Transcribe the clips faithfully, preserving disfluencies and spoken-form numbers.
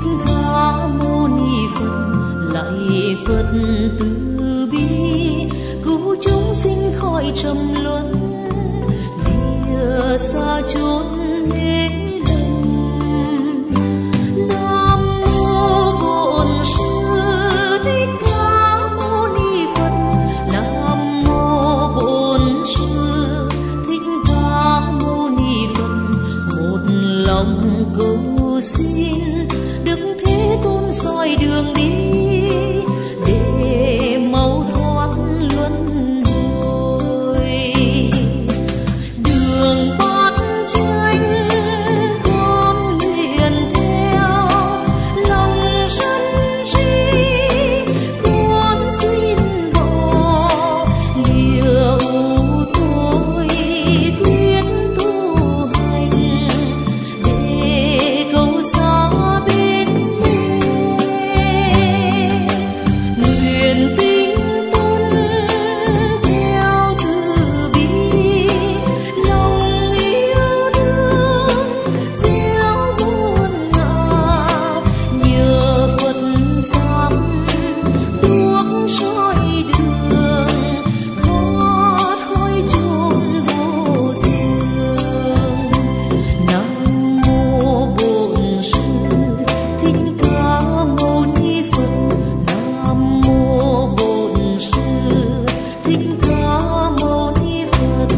Ca Mâu Ni Phật. Lạy Phật từ bi cứu chúng sinh khỏi trầm luân, lìa xa chốn mê lầm. Nam mô Bổn Sư Thích Ca Mâu Ni Phật. Nam mô Bổn Sư Thích Ca Mâu Ni Phật. Một lòng cầu xin Đức Thế Tôn soi đường đi, để mau thoát luân hồi. Đường bát chánh con nguyện theo, lòng sân si con xin bỏ. Lìa ưu thôi quyết tu hành, để cầu xa bên mê. Nguyện tinh tấn theo từ bi, lòng yêu thương gieo muôn ngã. Nhờ Phật pháp thuốc soi đường, thoát khỏi chốn vô thường. Nam mô Bổn Sư Thích Ca Mâu Ni Phật. Nam mô Bổn Sư Thích Ca Mâu Ni Phật.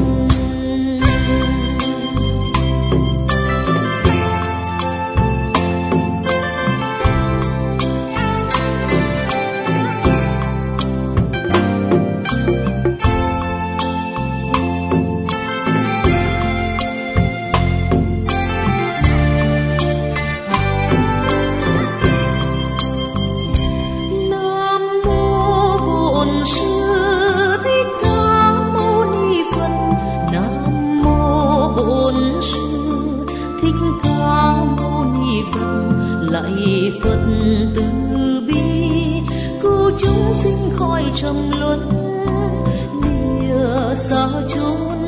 Nam mô Bổn Sư Thích Ca Mâu Ni Phật. Nam mô Bổn Sư Thích Ca Mâu Ni Phật. Lạy Phật từ bi cứu chúng sinh khỏi trầm luân, lìa xa chốn